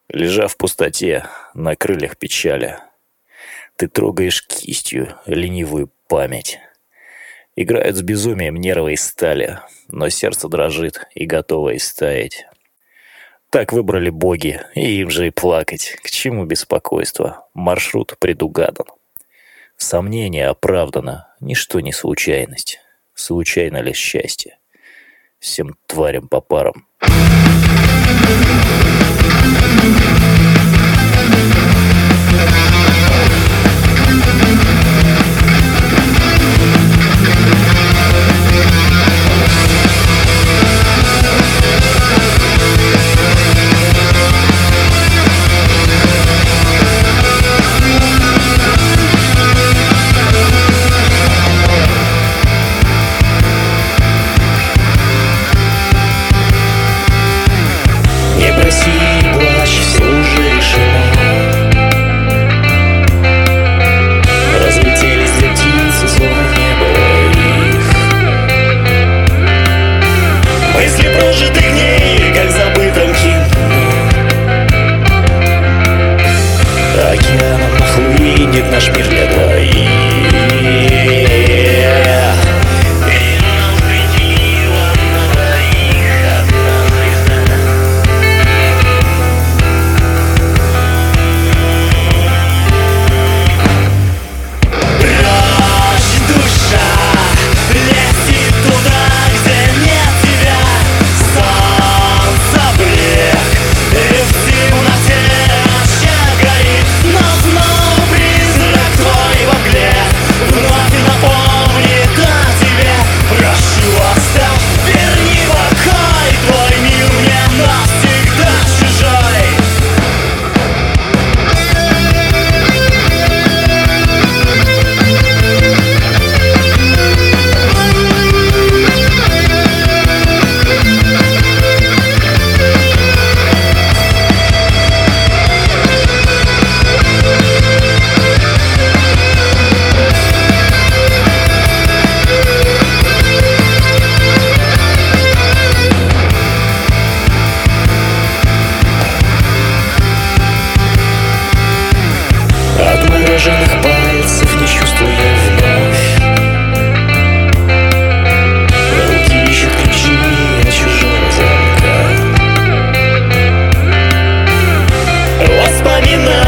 Лежа в пустоте, на крыльях печали, ты трогаешь кистью ленивую память. Играют с безумием нервы из стали, но сердце дрожит и готово истаять. Так выбрали боги, и им же и плакать. К чему беспокойство? Маршрут предугадан. Сомнение оправдано, ничто не случайность. Случайно ли счастье? Всем тварям по парам. Не проси, не плачь, все уже решено. Разлетелись две птицы, словно не было их. Мысли прожитых дней, как в забытом кино. Океаном нахлынет наш мир для двоих. Отмороженных пальцев не чувствуя вновь. Руки ищут ключи от чужого замка. Воспоминания